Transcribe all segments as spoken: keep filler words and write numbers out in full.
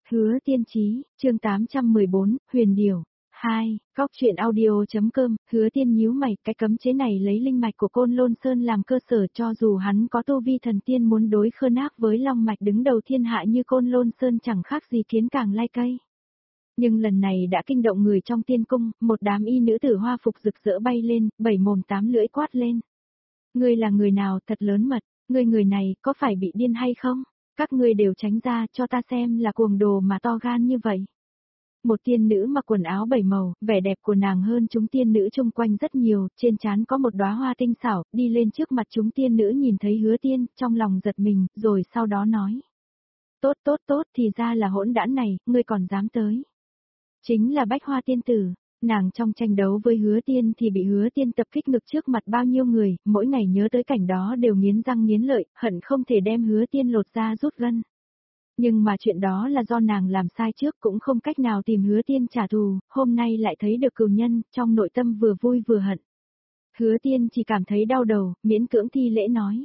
Hứa Tiên Chí, chương tám trăm mười bốn, Huyền Điểu. hai, Góc truyện audio.com, Hứa Tiên nhíu mày, cái cấm chế này lấy linh mạch của Côn Lôn Sơn làm cơ sở, cho dù hắn có tu vi thần tiên muốn đối khơn ác với long mạch đứng đầu thiên hạ như Côn Lôn Sơn chẳng khác gì kiến càng lai cây. Nhưng lần này đã kinh động người trong tiên cung, một đám y nữ tử hoa phục rực rỡ bay lên, bảy mồm tám lưỡi quát lên. Ngươi là người nào thật lớn mật, ngươi người này có phải bị điên hay không? Các ngươi đều tránh ra cho ta xem là cuồng đồ mà to gan như vậy. Một tiên nữ mặc quần áo bảy màu, vẻ đẹp của nàng hơn chúng tiên nữ chung quanh rất nhiều, trên trán có một đóa hoa tinh xảo, đi lên trước mặt chúng tiên nữ nhìn thấy Hứa Tiên, trong lòng giật mình, rồi sau đó nói. Tốt tốt tốt, thì ra là hỗn đản này, ngươi còn dám tới. Chính là Bách Hoa tiên tử. Nàng trong tranh đấu với Hứa Tiên thì bị Hứa Tiên tập kích ngực trước mặt bao nhiêu người, mỗi ngày nhớ tới cảnh đó đều nghiến răng nghiến lợi, hận không thể đem Hứa Tiên lột ra rút gân. Nhưng mà chuyện đó là do nàng làm sai trước, cũng không cách nào tìm Hứa Tiên trả thù, hôm nay lại thấy được cừu nhân, trong nội tâm vừa vui vừa hận. Hứa Tiên chỉ cảm thấy đau đầu, miễn cưỡng thi lễ nói.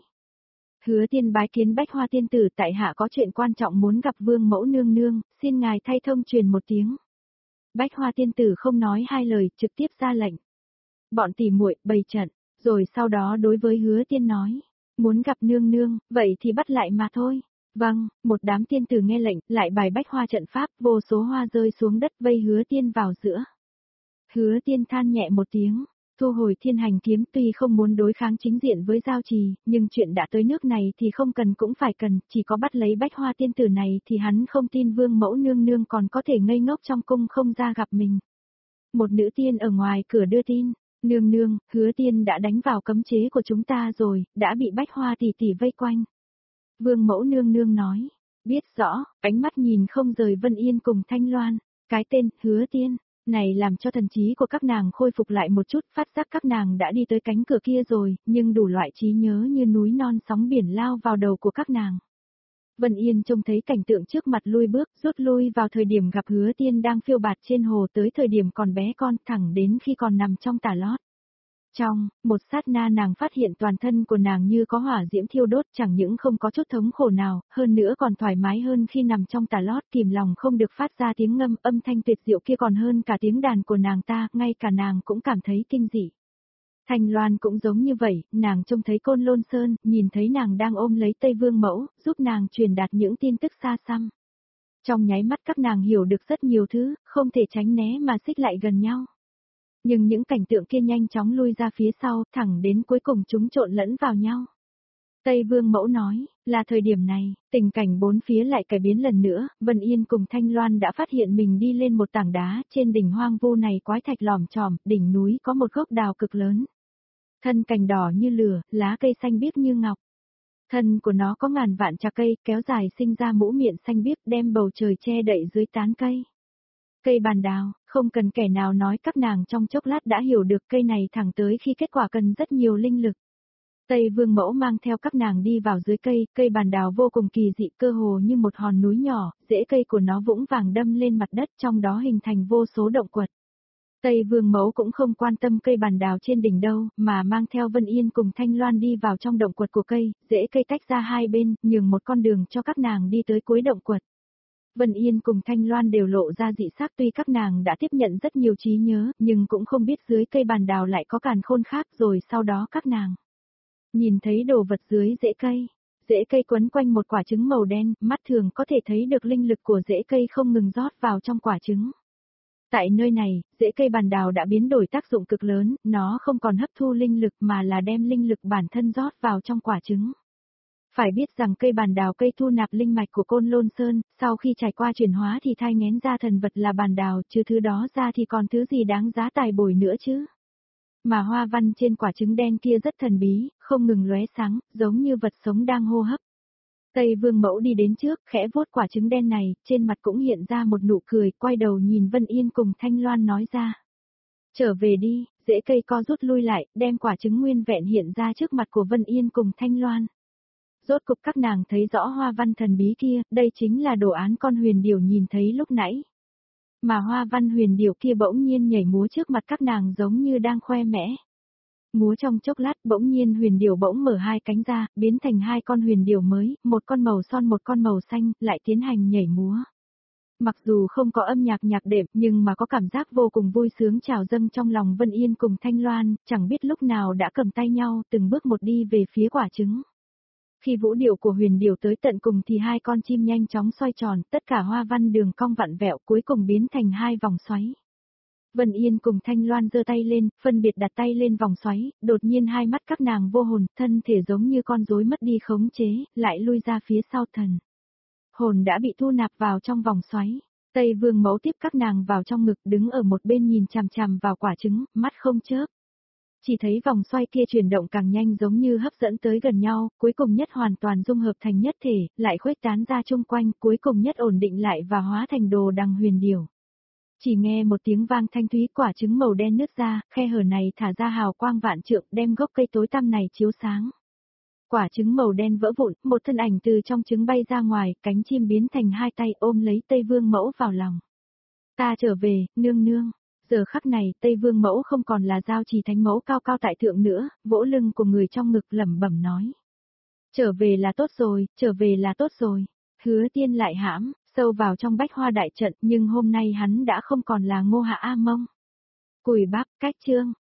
Hứa Tiên bái kiến Bách Hoa tiên tử, tại hạ có chuyện quan trọng muốn gặp Vương mẫu nương nương, xin ngài thay thông truyền một tiếng. Bách Hoa tiên tử không nói hai lời, trực tiếp ra lệnh. Bọn tỉ muội bày trận, rồi sau đó đối với Hứa Tiên nói, muốn gặp nương nương, vậy thì bắt lại mà thôi. Vâng, một đám tiên tử nghe lệnh, lại bài Bách Hoa trận pháp, vô số hoa rơi xuống đất vây Hứa Tiên vào giữa. Hứa Tiên than nhẹ một tiếng, thu hồi thiên hành kiếm, tuy không muốn đối kháng chính diện với Giao Trì, nhưng chuyện đã tới nước này thì không cần cũng phải cần, chỉ có bắt lấy Bách Hoa tiên tử này thì hắn không tin Vương mẫu nương nương còn có thể ngây ngốc trong cung không ra gặp mình. Một nữ tiên ở ngoài cửa đưa tin, nương nương, Hứa Tiên đã đánh vào cấm chế của chúng ta rồi, đã bị Bách Hoa tỷ tỷ vây quanh. Vương mẫu nương nương nói, biết rõ, ánh mắt nhìn không rời Vân Yên cùng Thanh Loan, cái tên Hứa Tiên này làm cho thần trí của các nàng khôi phục lại một chút, phát giác các nàng đã đi tới cánh cửa kia rồi, nhưng đủ loại trí nhớ như núi non sóng biển lao vào đầu của các nàng. Vân Yên trông thấy cảnh tượng trước mặt lui bước, rút lui vào thời điểm gặp Hứa Tiên đang phiêu bạt trên hồ, tới thời điểm còn bé con, thẳng đến khi còn nằm trong tà lót. Trong một sát na nàng phát hiện toàn thân của nàng như có hỏa diễm thiêu đốt, chẳng những không có chút thống khổ nào, hơn nữa còn thoải mái hơn khi nằm trong tà lót, kìm lòng không được phát ra tiếng ngâm, âm thanh tuyệt diệu kia còn hơn cả tiếng đàn của nàng ta, ngay cả nàng cũng cảm thấy kinh dị. Thanh Loan cũng giống như vậy, nàng trông thấy Côn Lôn Sơn, nhìn thấy nàng đang ôm lấy Tây Vương mẫu, giúp nàng truyền đạt những tin tức xa xăm. Trong nháy mắt các nàng hiểu được rất nhiều thứ, không thể tránh né mà xích lại gần nhau. Nhưng những cảnh tượng kia nhanh chóng lui ra phía sau, thẳng đến cuối cùng chúng trộn lẫn vào nhau. Tây Vương mẫu nói, là thời điểm này, tình cảnh bốn phía lại cải biến lần nữa, Vân Yên cùng Thanh Loan đã phát hiện mình đi lên một tảng đá, trên đỉnh hoang vu này quái thạch lòm chòm, đỉnh núi có một gốc đào cực lớn. Thân cành đỏ như lửa, lá cây xanh biếc như ngọc. Thân của nó có ngàn vạn chạc cây, kéo dài sinh ra mũ miệng xanh biếc, đem bầu trời che đậy dưới tán cây. Cây bàn đào, không cần kẻ nào nói, các nàng trong chốc lát đã hiểu được cây này thẳng tới khi kết quả cần rất nhiều linh lực. Tây Vương mẫu mang theo các nàng đi vào dưới cây, cây bàn đào vô cùng kỳ dị, cơ hồ như một hòn núi nhỏ, rễ cây của nó vũng vàng đâm lên mặt đất, trong đó hình thành vô số động quật. Tây Vương mẫu cũng không quan tâm cây bàn đào trên đỉnh đâu, mà mang theo Vân Yên cùng Thanh Loan đi vào trong động quật của cây, rễ cây tách ra hai bên, nhường một con đường cho các nàng đi tới cuối động quật. Vân Yên cùng Thanh Loan đều lộ ra dị sắc, tuy các nàng đã tiếp nhận rất nhiều trí nhớ, nhưng cũng không biết dưới cây bàn đào lại có càn khôn khác, rồi sau đó các nàng nhìn thấy đồ vật dưới rễ cây. Rễ cây quấn quanh một quả trứng màu đen, mắt thường có thể thấy được linh lực của rễ cây không ngừng rót vào trong quả trứng. Tại nơi này, rễ cây bàn đào đã biến đổi tác dụng cực lớn, nó không còn hấp thu linh lực mà là đem linh lực bản thân rót vào trong quả trứng. Phải biết rằng cây bàn đào cây thu nạp linh mạch của Côn Lôn Sơn, sau khi trải qua chuyển hóa thì thai nghén ra thần vật là bàn đào, chứ thứ đó ra thì còn thứ gì đáng giá tài bồi nữa chứ. Mà hoa văn trên quả trứng đen kia rất thần bí, không ngừng lóe sáng, giống như vật sống đang hô hấp. Tây Vương mẫu đi đến trước, khẽ vuốt quả trứng đen này, trên mặt cũng hiện ra một nụ cười, quay đầu nhìn Vân Yên cùng Thanh Loan nói ra. Trở về đi, rễ cây co rút lui lại, đem quả trứng nguyên vẹn hiện ra trước mặt của Vân Yên cùng Thanh Loan. Rốt cục các nàng thấy rõ hoa văn thần bí kia, đây chính là đồ án con huyền điểu nhìn thấy lúc nãy. Mà hoa văn huyền điểu kia bỗng nhiên nhảy múa trước mặt các nàng giống như đang khoe mẽ. Múa trong chốc lát bỗng nhiên huyền điểu bỗng mở hai cánh ra, biến thành hai con huyền điểu mới, một con màu son một con màu xanh, lại tiến hành nhảy múa. Mặc dù không có âm nhạc nhạc đệm nhưng mà có cảm giác vô cùng vui sướng trào dâng trong lòng Vân Yên cùng Thanh Loan, chẳng biết lúc nào đã cầm tay nhau từng bước một đi về phía quả trứng. Khi vũ điệu của huyền điểu tới tận cùng thì hai con chim nhanh chóng xoay tròn, tất cả hoa văn đường cong vặn vẹo cuối cùng biến thành hai vòng xoáy. Vân Yên cùng Thanh Loan giơ tay lên, phân biệt đặt tay lên vòng xoáy, đột nhiên hai mắt các nàng vô hồn, thân thể giống như con rối mất đi khống chế, lại lui ra phía sau thần. Hồn đã bị thu nạp vào trong vòng xoáy. Tây Vương Mẫu tiếp các nàng vào trong ngực đứng ở một bên nhìn chằm chằm vào quả trứng, mắt không chớp. Chỉ thấy vòng xoay kia chuyển động càng nhanh giống như hấp dẫn tới gần nhau, cuối cùng nhất hoàn toàn dung hợp thành nhất thể, lại khuếch tán ra chung quanh, cuối cùng nhất ổn định lại và hóa thành đồ đằng huyền điểu. Chỉ nghe một tiếng vang thanh thúy, quả trứng màu đen nứt ra, khe hở này thả ra hào quang vạn trượng đem gốc cây tối tăm này chiếu sáng. Quả trứng màu đen vỡ vụn, một thân ảnh từ trong trứng bay ra ngoài, cánh chim biến thành hai tay ôm lấy Tây Vương Mẫu vào lòng. Ta trở về, nương nương. Giờ khắc này, Tây Vương Mẫu không còn là giao trì thánh mẫu cao cao tại thượng nữa, vỗ lưng của người trong ngực lẩm bẩm nói. Trở về là tốt rồi, trở về là tốt rồi. Hứa Tiên lại hãm, sâu vào trong bách hoa đại trận, nhưng hôm nay hắn đã không còn là Ngô Hạ A Mông. Cùi bắp, cách chương.